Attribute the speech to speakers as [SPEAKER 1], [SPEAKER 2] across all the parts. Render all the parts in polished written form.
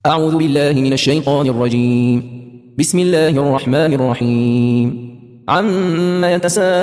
[SPEAKER 1] أعوذ بالله من الشيطان الرجيم. بسم الله الرحمن الرحيم. عما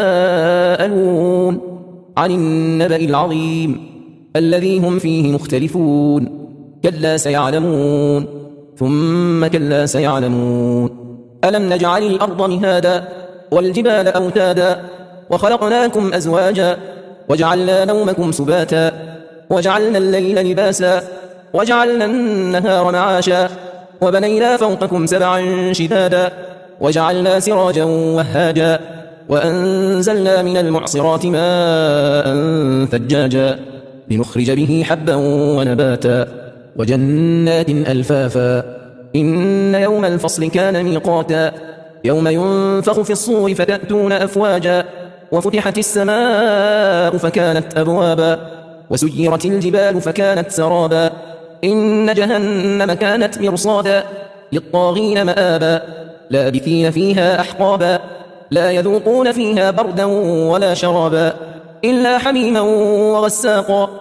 [SPEAKER 1] يتساءلون عن النبأ العظيم الذي هم فيه مختلفون. كلا سيعلمون ثم كلا سيعلمون. ألم نجعل الأرض مهادا والجبال أوتادا وخلقناكم أزواجا وجعلنا نومكم سباتا وجعلنا الليل لباسا وجعلنا النهار معاشا وبنينا فوقكم سبعا شدادا وجعلنا سراجا وهاجا وأنزلنا من المعصرات ماء ثجاجا لنخرج به حبا ونباتا وجنات ألفافا. إن يوم الفصل كان ميقاتا يوم ينفخ في الصور فتأتون أفواجا وفتحت السماء فكانت أبوابا وسيرت الجبال فكانت سرابا. إن جهنم كانت مرصادا للطاغين مآبا لابثين فيها أحقابا لا يذوقون فيها بردا ولا شرابا إلا حميما وغساقا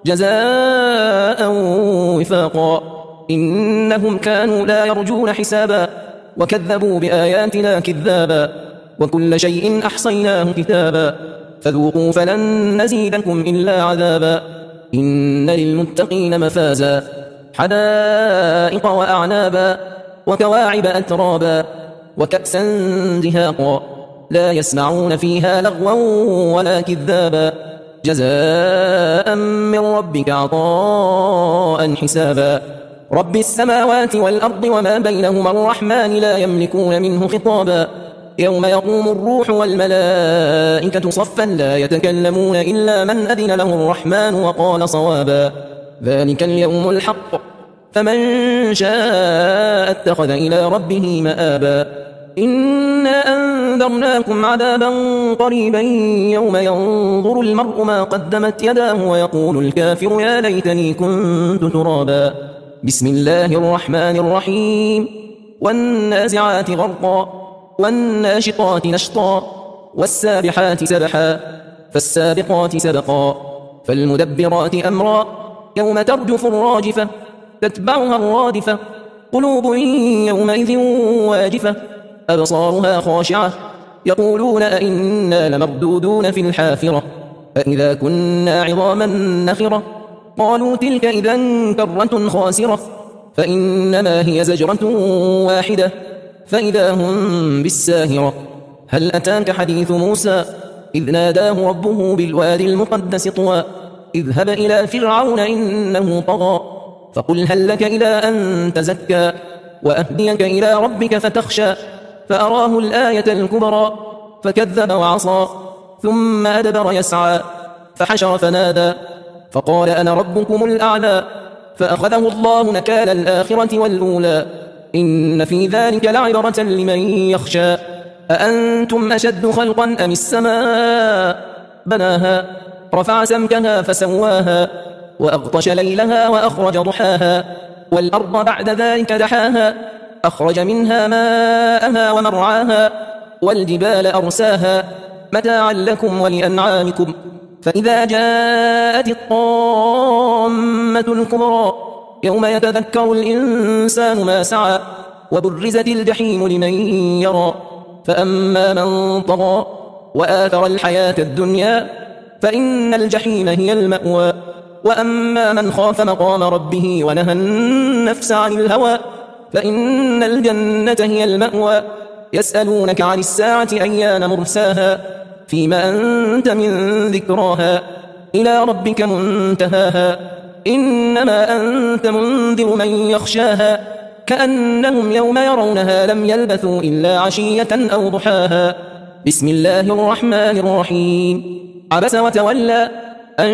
[SPEAKER 1] جزاء وفاقا. إنهم كانوا لا يرجون حسابا وكذبوا بآياتنا كذابا وكل شيء أحصيناه كتابا فذوقوا فلن نزيدكم إلا عذابا. إن للمتقين مفازا حدائق وأعنابا وكواعب أترابا وكأسا دهاقا لا يسمعون فيها لغوا ولا كذابا جزاء من ربك عطاء حسابا. رب السماوات والأرض وما بينهما الرحمن لا يملكون منه خطابا. يوم يقوم الروح والملائكة صفا لا يتكلمون إلا من أذن له الرحمن وقال صوابا. ذلك اليوم الحق فمن شاء اتخذ إلى ربه مآبا. إنا أنذرناكم عذابا قريبا يوم ينظر المرء ما قدمت يداه ويقول الكافر يا ليتني كنت ترابا. بسم الله الرحمن الرحيم. والنازعات غرقا والناشطات نشطا والسابحات سبحا فالسابقات سبقا فالمدبرات أمرا يوم ترجف الراجفة تتبعها الرادفة قلوب يومئذ واجفة أبصارها خاشعة يقولون أئنا لمردودون في الحافرة فإذا كنا عظاما نخرة قالوا تلك إذا كرة خاسرة فإنما هي زجرة واحدة فإذا هم بالساهرة. هل أتاك حديث موسى إذ ناداه ربه بالوادي المقدس طوى اذهب إلى فرعون إنه طغى فقل هل لك إلى أن تزكى وأهديك إلى ربك فتخشى فأراه الآية الكبرى فكذب وعصى ثم أدبر يسعى فحشر فنادى فقال أنا ربكم الأعلى فأخذه الله نكال الآخرة والأولى إن في ذلك لعبرة لمن يخشى. أأنتم أشد خلقا أم السماء بناها رفع سمكها فسواها وأغطش ليلها وأخرج ضحاها والأرض بعد ذلك دحاها أخرج منها ماءها ومرعاها والجبال أرساها متاعا لكم ولأنعامكم. فإذا جاءت الطامة الكبرى يوم يتذكر الإنسان ما سعى وبرزت الجحيم لمن يرى فأما من طغى وآثر الحياة الدنيا فإن الجحيم هي المأوى وأما من خاف مقام ربه ونهى النفس عن الهوى فإن الجنة هي المأوى. يسألونك عن الساعة أيان مرساها فيما أنت من ذكراها إلى ربك منتهاها إنما أنت منذر من يخشاها كأنهم يوم يرونها لم يلبثوا إلا عشية أو ضحاها. بسم الله الرحمن الرحيم. عبس وتولى أن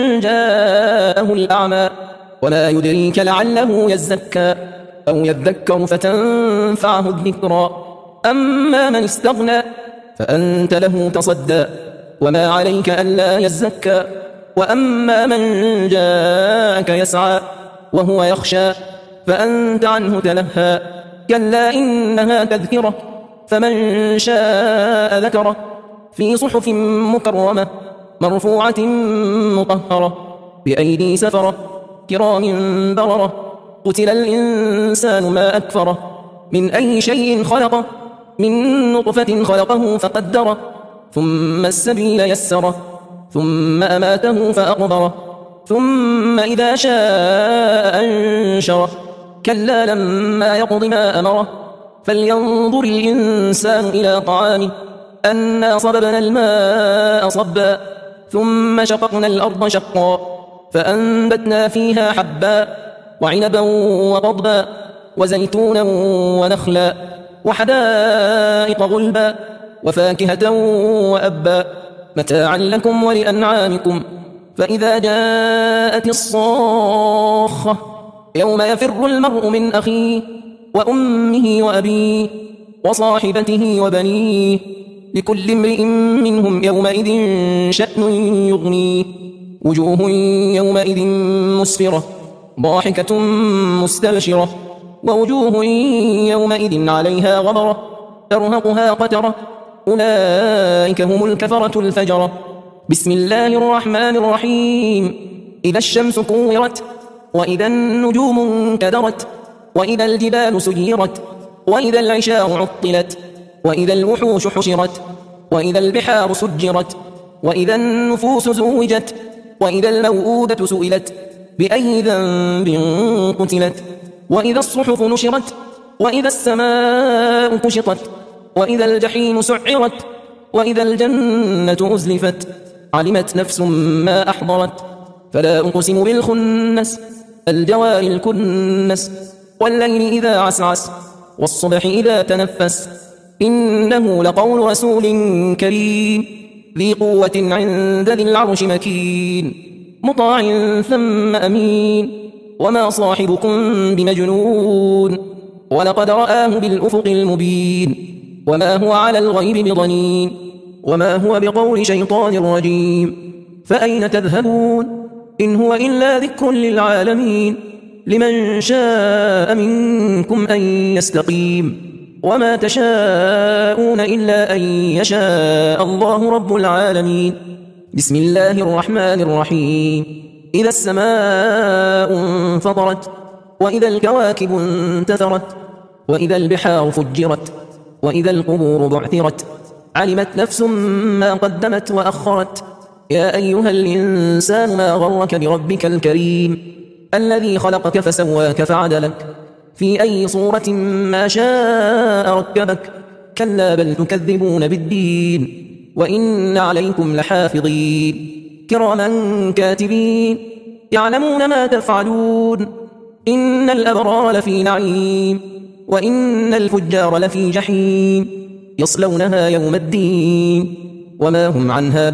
[SPEAKER 1] جاءه الأعمى وما يدريك لعله يزكى أو يذكر فتنفعه الذكرى. أما من استغنى فأنت له تصدى وما عليك ألا يزكى وأما من جاءك يسعى وهو يخشى فأنت عنه تلهى كلا إنها تذكرة فمن شاء ذكره في صحف مكرمة مرفوعة مطهرة بأيدي سفرة كرام بررة قتل الإنسان ما أكفره من أي شيء خلقه من نطفة خلقه فقدره ثم السبيل يسره ثم أماته فأقبره ثم إذا شاء أنشره كلا لما يقض ما أمره فلينظر الإنسان إلى طعامه أنا صببنا الماء صبا ثم شققنا الأرض شقا فأنبتنا فيها حبا وعنبا وقضبا وزيتونا ونخلا وحدائق غلبا وفاكهة وأبا متاعا لكم ولأنعامكم فإذا جاءت الصاخة يوم يفر المرء من أخيه وأمه وأبيه وصاحبته وبنيه لكل امرئ منهم يومئذ شأن يغنيه وجوه يومئذ مسفرة ضاحكة مستبشرة ووجوه يومئذ عليها غبرة ترهقها قترة أولئك هم الكفرة الفجرة بسم الله الرحمن الرحيم إذا الشمس كورت وإذا النجوم انكدرت وإذا الجبال سيرت وإذا العشار عطلت وإذا الوحوش حشرت وإذا البحار سجرت وإذا النفوس زوجت وإذا الموءودة سئلت بأي ذنب قتلت وإذا الصحف نشرت وإذا السماء كشطت وإذا الجحيم سعرت وإذا الجنة أزلفت علمت نفس ما أحضرت فلا أقسم بالخنس الجوار الكنس والليل إذا عسعس والصبح إذا تنفس إنه لقول رسول كريم ذي قوة عند ذي العرش مكين مطاع ثم أمين وما صاحبكم بمجنون ولقد رآه بالأفق المبين وما هو على الغيب بضنين وما هو بقول شيطان رجيم فأين تذهبون إن هو إلا ذكر للعالمين لمن شاء منكم أن يستقيم وما تشاءون إلا أن يشاء الله رب العالمين بسم الله الرحمن الرحيم إذا السماء انفطرت وإذا الكواكب انتثرت وإذا البحار فجرت وإذا القبور بعثرت علمت نفس ما قدمت وأخرت يا أيها الإنسان ما غرك بربك الكريم الذي خلقك فسواك فعدلك في أي صورة ما شاء ركبك كلا بل تكذبون بالدين وإن عليكم لحافظين كراما كاتبين يعلمون ما تفعلون إن الأبرار لفي نعيم وإن الفجار لفي جحيم يصلونها يوم الدين وما هم عنها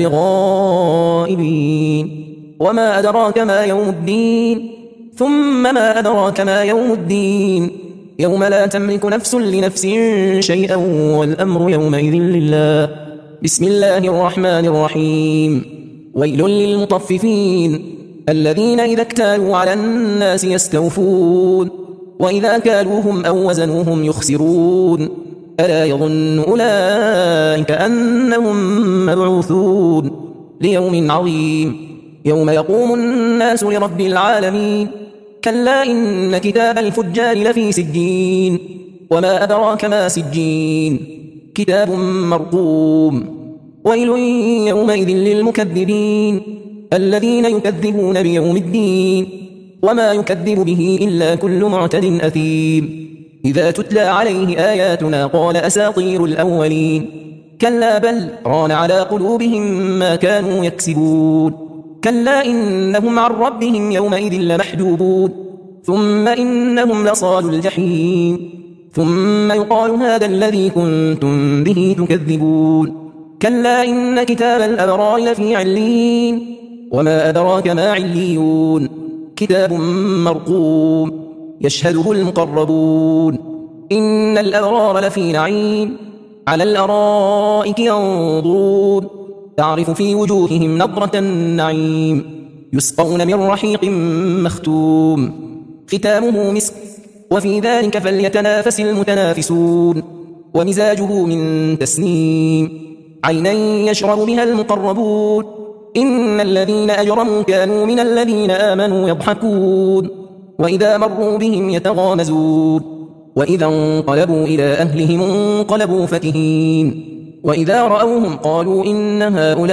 [SPEAKER 1] بغائبين وما أدراك ما يوم الدين ثم ما أدراك ما يوم الدين يوم لا تملك نفس لنفس شيئا والأمر يومئذ لله بسم الله الرحمن الرحيم ويل للمطففين الذين إذا اكتالوا على الناس يستوفون وإذا كالوهم أو وزنوهم يخسرون ألا يظن أولئك أنهم مبعوثون ليوم عظيم يوم يقوم الناس لرب العالمين كلا إن كتاب الفجار لفي سجين وما أدراك ما سجين كتاب مرقوم ويل يومئذ للمكذبين الذين يكذبون بيوم الدين وما يكذب به إلا كل معتد أثيم إذا تتلى عليه آياتنا قال أساطير الأولين كلا بل ران على قلوبهم ما كانوا يكسبون كلا إنهم عن ربهم يومئذ لمحجوبون ثم إنهم لصالوا الجحيم ثم يقال هذا الذي كنتم به تكذبون كلا إن كتاب الأبرار لفي عليين وما أدراك ما عليون كتاب مرقوم يشهده المقربون إن الأبرار لفي نعيم على الأرائك ينظرون تعرف في وجوههم نضرة النعيم يسقون من رحيق مختوم ختامه مسك وفي ذلك فليتنافس المتنافسون ومزاجه من تسنيم عينا يشرب بها المقربون إن الذين أجرموا كانوا من الذين آمنوا يضحكون وإذا مروا بهم يتغامزون وإذا انقلبوا إلى أهلهم انقلبوا فكهين وإذا رأوهم قالوا إن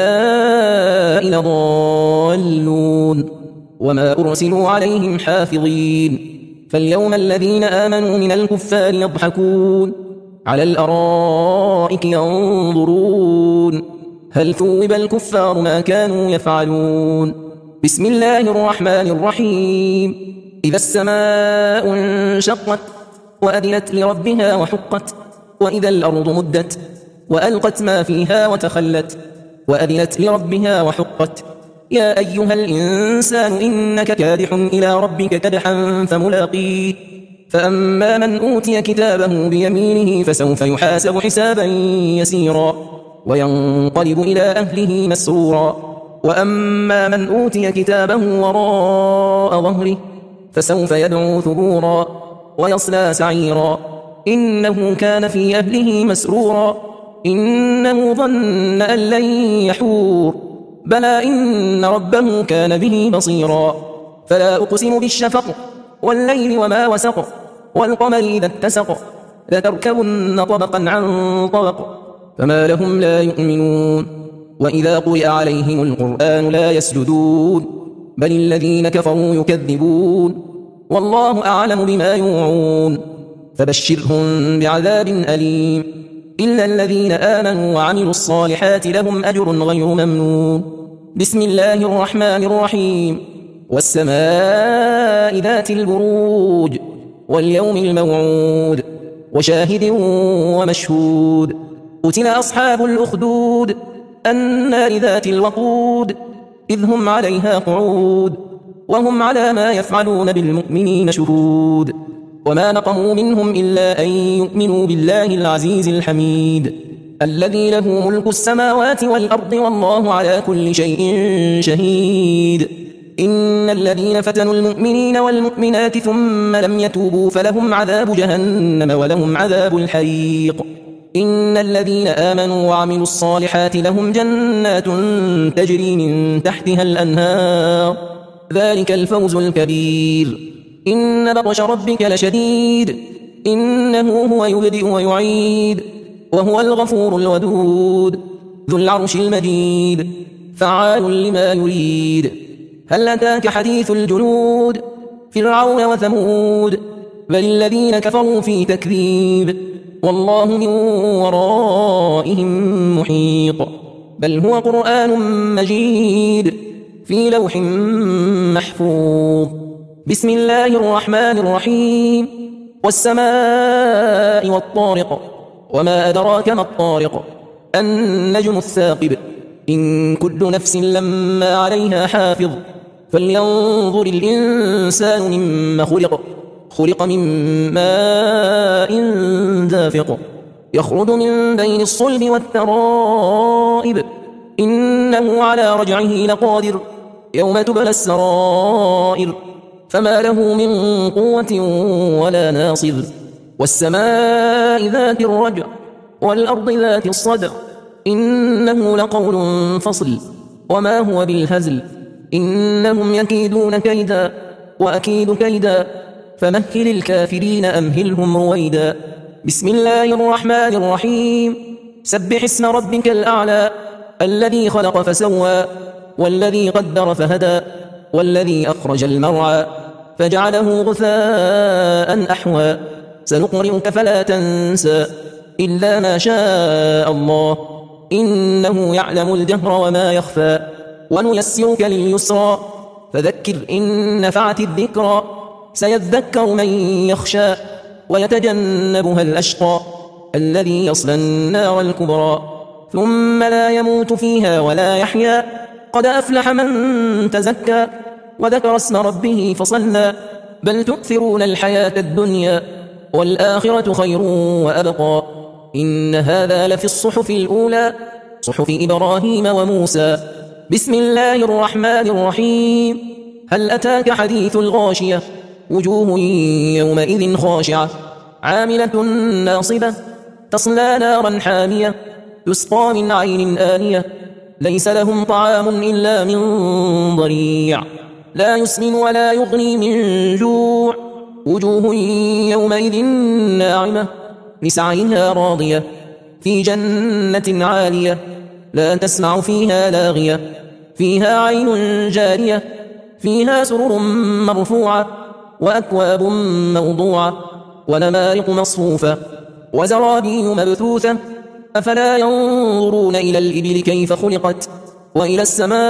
[SPEAKER 1] هؤلاء لضالون وما أرسلوا عليهم حافظين فاليوم الذين آمنوا من الكفار يضحكون على الأرائك ينظرون هل ثوب الكفار ما كانوا يفعلون بسم الله الرحمن الرحيم إذا السماء انشقت وأذنت لربها وحقت وإذا الأرض مدت وألقت ما فيها وتخلت وأذنت لربها وحقت يا أيها الإنسان إنك كادح إلى ربك كدحا فملاقيه فأما من أوتي كتابه بيمينه فسوف يحاسب حسابا يسيرا وينقلب إلى أهله مسرورا وأما من أوتي كتابه وراء ظهره فسوف يدعو ثبورا ويصلى سعيرا إنه كان في أهله مسرورا إنه ظن أن لن يحور بلى إن ربه كان به بصيرا فلا أقسم بالشفق والليل وما وسق والقمر إذا اتسق لتركبن طبقا عن طبق فما لهم لا يؤمنون وإذا قرئ عليهم القرآن لا يسجدون بل الذين كفروا يكذبون والله أعلم بما يوعون فبشرهم بعذاب أليم إلا الذين آمنوا وعملوا الصالحات لهم أجر غير ممنون بسم الله الرحمن الرحيم والسماء ذات البروج واليوم الموعود وشاهد ومشهود قتل أصحاب الأخدود النار ذات الوقود إذ هم عليها قعود وهم على ما يفعلون بالمؤمنين شهود وما نقموا منهم إلا أن يؤمنوا بالله العزيز الحميد الذي له ملك السماوات والأرض والله على كل شيء شهيد إن الذين فتنوا المؤمنين والمؤمنات ثم لم يتوبوا فلهم عذاب جهنم ولهم عذاب الحريق إن الذين آمنوا وعملوا الصالحات لهم جنات تجري من تحتها الأنهار ذلك الفوز الكبير إن بطش ربك لشديد إنه هو يبدئ ويعيد وهو الغفور الودود ذو العرش المجيد فعال لما يريد هل أتاك حديث الجنود فرعون وثمود بل الذين كفروا في تكذيب والله من ورائهم محيط بل هو قرآن مجيد في لوح محفوظ بسم الله الرحمن الرحيم والسماء والطارق وما أدراك ما الطارق النجم الثاقب إن كل نفس لما عليها حافظ فلينظر الإنسان مما خلق من ماء دافق يخرج من بين الصلب والترائب إنه على رجعه لقادر يوم تبلى السرائر فما له من قوة ولا ناصر والسماء ذات الرجع والأرض ذات الصدع إنه لقول فصل وما هو بالهزل إنهم يكيدون كيدا وأكيد كيدا فمهل الكافرين أمهلهم رويدا بسم الله الرحمن الرحيم سبح اسم ربك الأعلى الذي خلق فسوى والذي قدر فهدى والذي أخرج المرعى فجعله غثاء أحوى سنقرئك فلا تنسى إلا ما شاء الله إنه يعلم الجهر وما يخفى ونيسرك لليسرى فذكر إن نفعت الذكرى سيذكر من يخشى ويتجنبها الأشقى الذي يصلى النار الكبرى ثم لا يموت فيها ولا يحيا قد أفلح من تزكى وذكر اسم ربه فصلى بل تؤثرون الحياة الدنيا والآخرة خير وأبقى إن هذا لفي الصحف الأولى صحف إبراهيم وموسى بسم الله الرحمن الرحيم هل أتاك حديث الغاشية وجوه يومئذ خاشعة عاملة ناصبة تصلى نارا حامية تسقى من عين آنية ليس لهم طعام إلا من ضريع لا يسمن ولا يغني من جوع وجوه يومئذ ناعمة لسعيها راضية في جنة عالية لا تسمع فيها لاغية فيها عين جارية فيها سرر مرفوعة وأكواب موضوعة ونمارق مصفوفة وزرابي مبثوثة أفلا ينظرون إلى الإبل كيف خلقت وإلى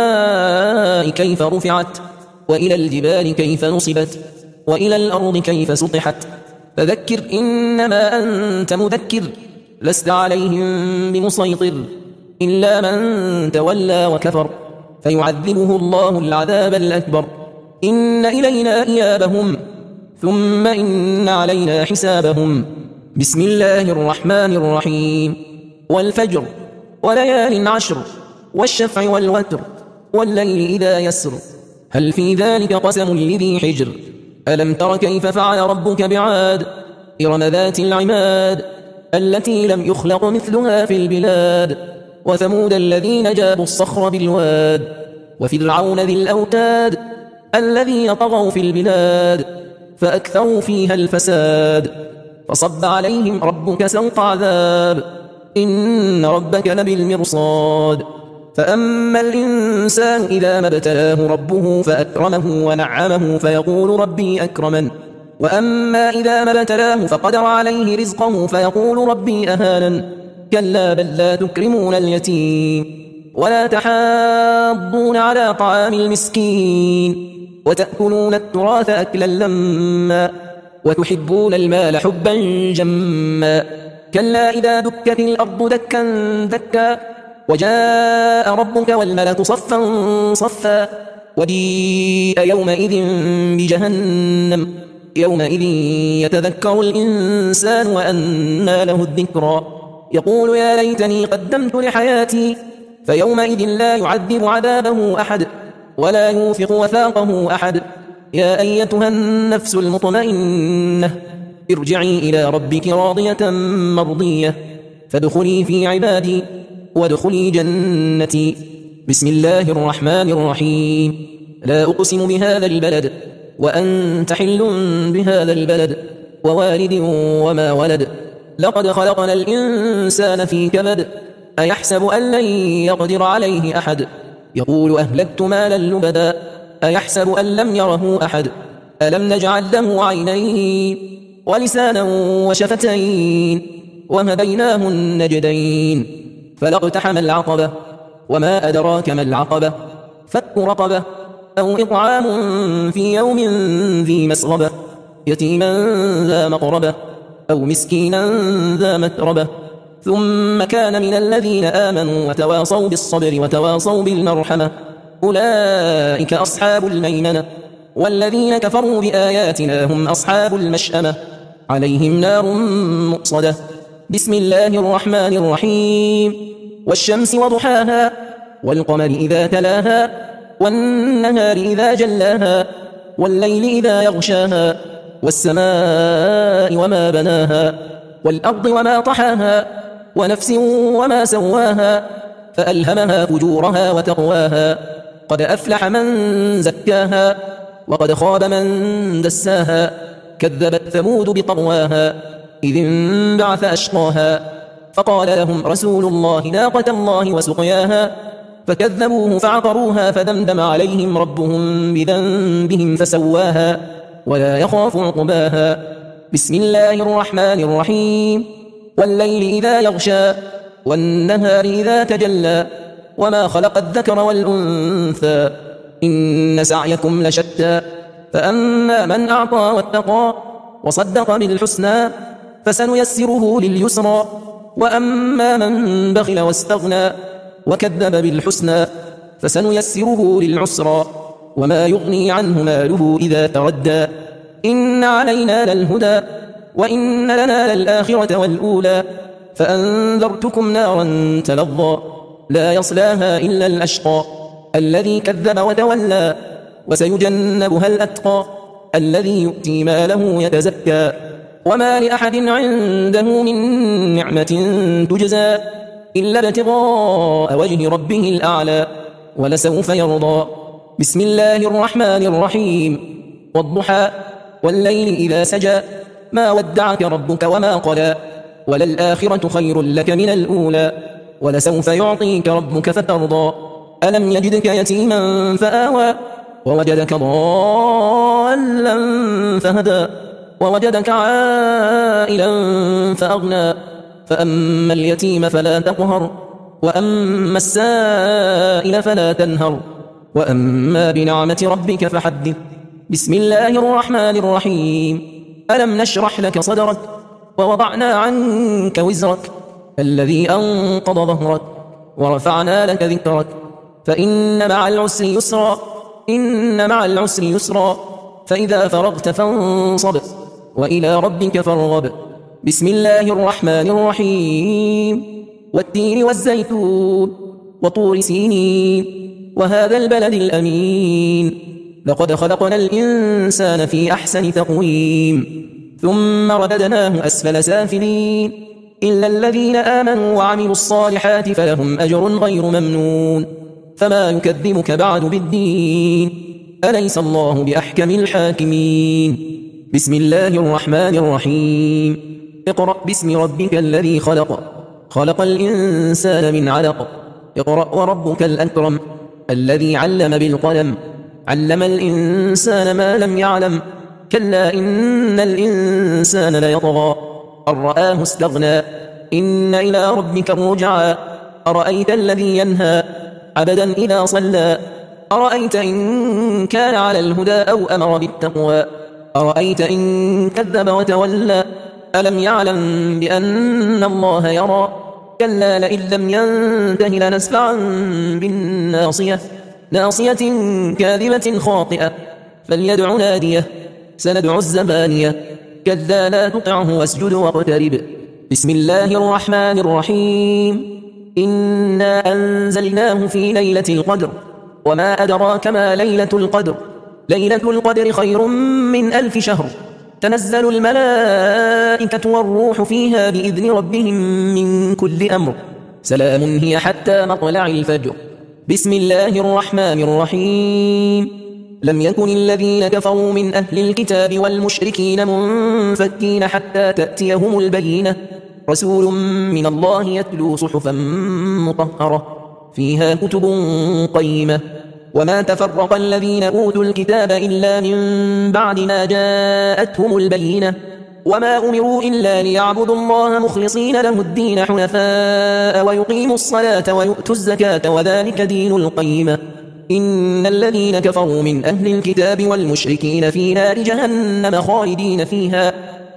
[SPEAKER 1] السماء كيف رفعت وإلى الجبال كيف نصبت وإلى الأرض كيف سطحت فذكر إنما أنت مذكر لست عليهم بمسيطر إلا من تولى وكفر فيعذبه الله العذاب الأكبر إن إلينا إيابهم ثم إن علينا حسابهم بسم الله الرحمن الرحيم والفجر وليال عشر والشفع والوتر والليل إذا يسر هل في ذلك قسم لذي حجر ألم تر كيف فعل ربك بعاد إرم ذات العماد التي لم يخلق مثلها في البلاد وثمود الذين جابوا الصخر بالواد وفرعون ذي الأوتاد الذين طغوا في البلاد فأكثروا فيها الفساد فصب عليهم ربك سوط عذاب إن ربك لبالمرصاد فأما الإنسان إذا ما ابتلاه ربه فأكرمه ونعمه فيقول ربي أكرمن وأما إذا ما ابتلاه فقدر عليه رزقه فيقول ربي أهانن كلا بل لا تكرمون اليتيم ولا تحاضون على طعام المسكين وتأكلون التراث أكلا لما وتحبون المال حبا جما كلا إذا دكت الأرض دكا دكا وجاء ربك والملك صفا صفا وجيء يومئذ بجهنم يومئذ يتذكر الإنسان وأنى له الذكرى يقول يا ليتني قدمت لحياتي فيومئذ لا يعذب عذابه أحد ولا يوثق وثاقه أحد يا أيتها النفس المطمئنة ارجعي إلى ربك راضية مرضية فادخلي في عبادي وادخلي جنتي بسم الله الرحمن الرحيم لا أقسم بهذا البلد وأنت حل بهذا البلد ووالد وما ولد لقد خلقنا الإنسان في كبد أيحسب أن لن يقدر عليه أحد يقول أهلكت مالا لبدا أيحسب أن لم يره أحد ألم نجعل له عينين ولسانا وشفتين وهديناه النجدين فلاقتحم العقبة وما أدراك ما العقبة فك رقبة أو إطعام في يوم ذي مسغبة يتيما ذا مقربة أو مسكينا ذا متربة ثم كان من الذين آمنوا وتواصوا بالصبر وتواصوا بالمرحمة أولئك أصحاب الميمنة والذين كفروا بآياتنا هم أصحاب المشأمة عليهم نار مؤصدة بسم الله الرحمن الرحيم والشمس وضحاها والقمر إذا تلاها والنهار إذا جلاها والليل إذا يغشاها والسماء وما بناها والأرض وما طحاها ونفس وما سواها فألهمها فجورها وتقواها قد أفلح من زكاها وقد خاب من دساها كذبت ثمود بطغواها إذ انبعث أشقاها فقال لهم رسول الله ناقة الله وسقياها فكذبوه فعقروها فدمدم عليهم ربهم بذنبهم فسواها ولا يخاف عقباها بسم الله الرحمن الرحيم والليل إذا يغشى والنهار إذا تجلى وما خلق الذكر والأنثى إن سعيكم لشتى فأما من أعطى واتقى وصدق بالحسنى فسنيسره لليسرى وأما من بخل واستغنى وكذب بالحسنى فسنيسره للعسرى وما يغني عنه ماله إذا تردى إن علينا للهدى وإن لنا للآخرة والأولى فأنذرتكم نارا تلظى لا يصلاها إلا الأشقى الذي كذب وتولى وسيجنبها الأتقى الذي يؤتي ماله يتزكى وما لأحد عنده من نعمة تجزى إلا ابتغاء وجه ربه الأعلى ولسوف يرضى بسم الله الرحمن الرحيم والضحى والليل إذا سجى ما ودعك ربك وما قلى وللآخرة خير لك من الأولى ولسوف يعطيك ربك فترضى ألم يجدك يتيما فآوى ووجدك ضالا فهدى ووجدك عائلا فأغنى فأما اليتيم فلا تقهر وأما السائل فلا تنهر وأما بنعمة ربك فحدث بسم الله الرحمن الرحيم ألم نشرح لك صدرك ووضعنا عنك وزرك الذي أنقض ظهرك ورفعنا لك ذكرك فإن مع العسر يسرا إن مع العسر يسرا فإذا فرغت فانصب وإلى ربك فارغب بسم الله الرحمن الرحيم والتين والزيتون وطور سينين وهذا البلد الأمين لقد خلقنا الإنسان في أحسن تقويم ثم رددناه أسفل سافلين إلا الذين آمنوا وعملوا الصالحات فلهم أجر غير ممنون فما يكذبك بعد بالدين أليس الله بأحكم الحاكمين بسم الله الرحمن الرحيم اقرأ باسم ربك الذي خلق خلق الإنسان من علق اقرأ وربك الأكرم الذي علم بالقلم علم الإنسان ما لم يعلم كلا إن الإنسان ليطغى أن رآه استغنى إن إلى ربك الرجعى أرأيت الذي ينهى عبدا إذا صلى أرأيت إن كان على الهدى أو أمر بالتقوى أرأيت إن كذب وتولى ألم يعلم بأن الله يرى كلا لئن لم ينته لنسفعا بالناصية ناصية كاذبة خاطئة فليدع ناديه سندع الزبانية كلا لا تطعه واسجد واقترب بسم الله الرحمن الرحيم إنا أنزلناه في ليلة القدر وما أدراك ما ليلة القدر ليلة القدر خير من 1000 شهر تنزل الملائكة والروح فيها بإذن ربهم من كل أمر سلام هي حتى مطلع الفجر بسم الله الرحمن الرحيم لم يكن الذين كفروا من أهل الكتاب والمشركين منفكين حتى تأتيهم البينة رسول من الله يتلو صحفا مطهرة فيها كتب قيمة وما تفرق الذين أوتوا الكتاب إلا من بعد ما جاءتهم البينة وما أمروا إلا ليعبدوا الله مخلصين له الدين حنفاء ويقيموا الصلاة ويؤتوا الزكاة وذلك دين القيمة إن الذين كفروا من أهل الكتاب والمشركين في نار جهنم خالدين فيها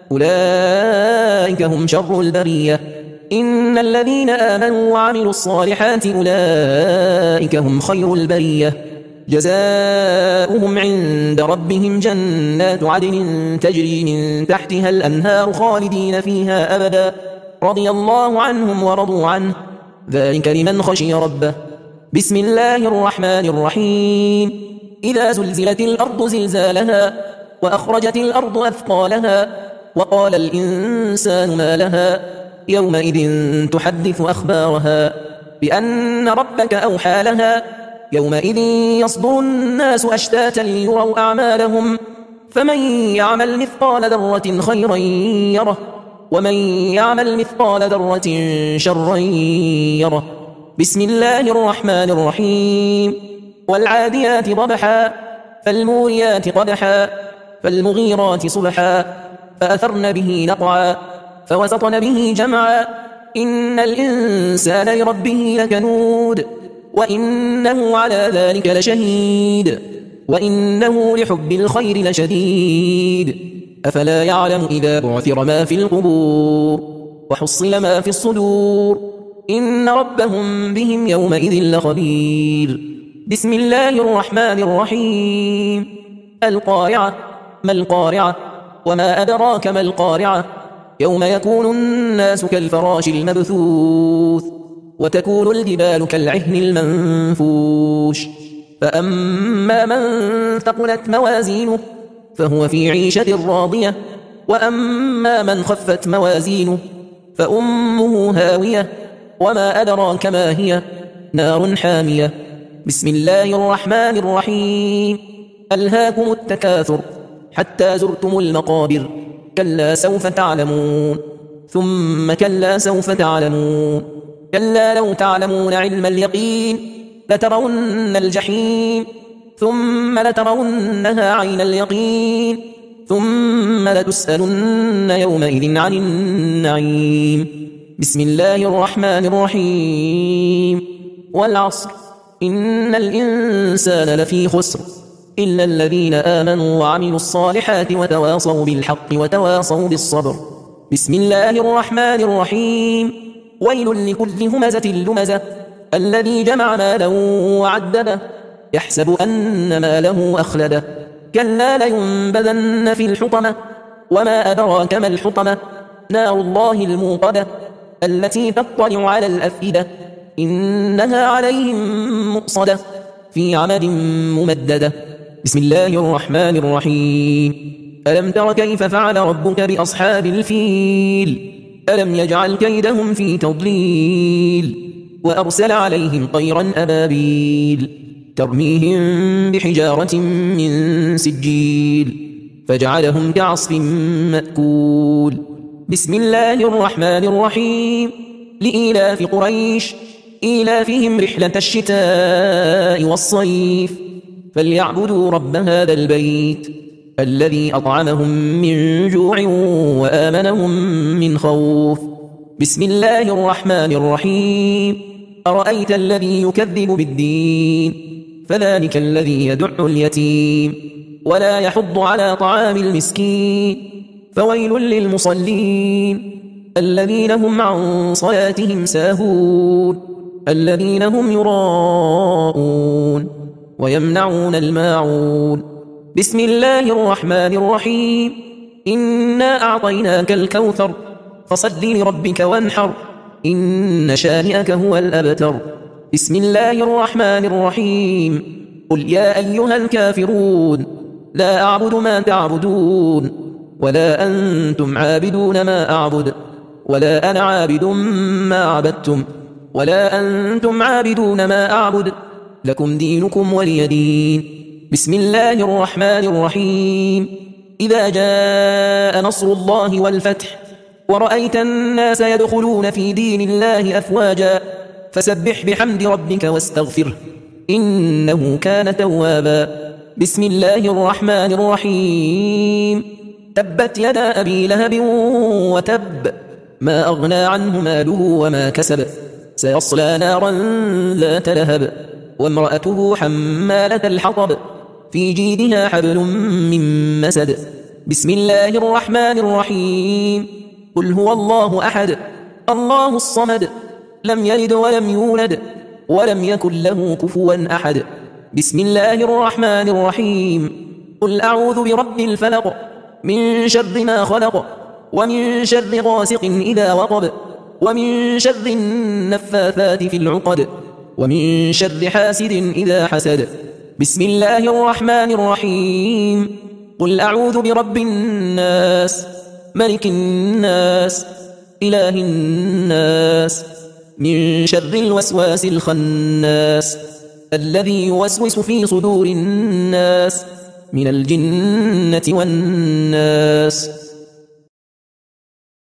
[SPEAKER 1] أولئك هم شر البرية إن الذين آمنوا وعملوا الصالحات أولئك هم خير البرية جزاؤهم عند ربهم جنات عدن تجري من تحتها الأنهار خالدين فيها أبدا رضي الله عنهم ورضوا عنه ذلك لمن خشي ربه بسم الله الرحمن الرحيم إذا زلزلت الأرض زلزالها وأخرجت الأرض أثقالها وقال الإنسان ما لها يومئذ تحدث أخبارها بأن ربك أوحى لها يومئذ يصدر الناس أشتاتا ليروا أعمالهم فمن يعمل مثقال ذرة خيرا يره ومن يعمل مثقال ذرة شرا يره بسم الله الرحمن الرحيم والعاديات ضبحا فالموريات قدحا فالمغيرات صبحا فأثرن به نقعا فوسطن به جمعا إن الإنسان لربه لكنود وإنه على ذلك لشهيد وإنه لحب الخير لشديد أفلا يعلم إذا بعثر ما في القبور وحصل ما في الصدور إن ربهم بهم يومئذ لخبير بسم الله الرحمن الرحيم القارعة ما القارعة وما أدراك ما القارعة يوم يكون الناس كالفراش المبثوث وتكون الجبال كالعهن المنفوش فأما من ثقلت موازينه فهو في عيشة راضية وأما من خفت موازينه فأمه هاوية وما أدراك ما هي نار حامية بسم الله الرحمن الرحيم. ألهاكم التكاثر حتى زرتم المقابر. كلا سوف تعلمون ثم كلا سوف تعلمون. كلا لو تعلمون علم اليقين لترون الجحيم ثم لترونها عين اليقين ثم لتسألن يومئذ عن النعيم. بسم الله الرحمن الرحيم. والعصر إن الإنسان لفي خسر إلا الذين آمنوا وعملوا الصالحات وتواصوا بالحق وتواصوا بالصبر. بسم الله الرحمن الرحيم. ويل لكل همزة لمزة الذي جمع مالا وعدده يحسب أن ماله أخلده. كلا لينبذن في الحطمة وما أدراك ما الحطمة نار الله الموقدة التي تطلع على الأفئدة إنها عليهم مؤصدة في عمد ممددة. بسم الله الرحمن الرحيم. ألم تر كيف فعل ربك بأصحاب الفيل ألم يجعل كيدهم في تضليل وأرسل عليهم طيرا أبابيل ترميهم بحجارة من سجيل فجعلهم كعصف مأكول. بسم الله الرحمن الرحيم. لإيلاف قريش إيلافهم رحلة الشتاء والصيف فليعبدوا رب هذا البيت الذي أطعمهم من جوع وآمنهم من خوف. بسم الله الرحمن الرحيم. أرأيت الذي يكذب بالدين فذلك الذي يدع اليتيم ولا يحض على طعام المسكين فويل للمصلين الذين هم عن صلاتهم ساهون الذين هم يراءون ويمنعون الماعون. بسم الله الرحمن الرحيم. إنا أعطيناك الكوثر فصل لربك وانحر إن شانئك هو الأبتر. بسم الله الرحمن الرحيم. قل يا أيها الكافرون لا أعبد ما تعبدون ولا أنتم عابدون ما أعبد ولا أنا عابد ما عبدتم ولا أنتم عابدون ما أعبد لكم دينكم ولي دين. بسم الله الرحمن الرحيم. إذا جاء نصر الله والفتح ورأيت الناس يدخلون في دين الله أفواجا فسبح بحمد ربك واستغفره إنه كان توابا. بسم الله الرحمن الرحيم. تبت يدا أبي لهب وتب ما أغنى عنه ماله وما كسب سيصلى نارا ذات لهب وامرأته حمالة الحطب في جيدها حبل من مسد. بسم الله الرحمن الرحيم. قل هو الله أحد الله الصمد لم يلد ولم يولد ولم يكن له كفوا أحد. بسم الله الرحمن الرحيم. قل أعوذ برب الفلق من شر ما خلق ومن شر غاسق إذا وقب ومن شر النفاثات في العقد ومن شر حاسد إذا حسد. بسم الله الرحمن الرحيم. قل أعوذ برب الناس ملك الناس إله الناس من شر الوسواس الخناس الذي يوسوس في صدور الناس من الجنة والناس.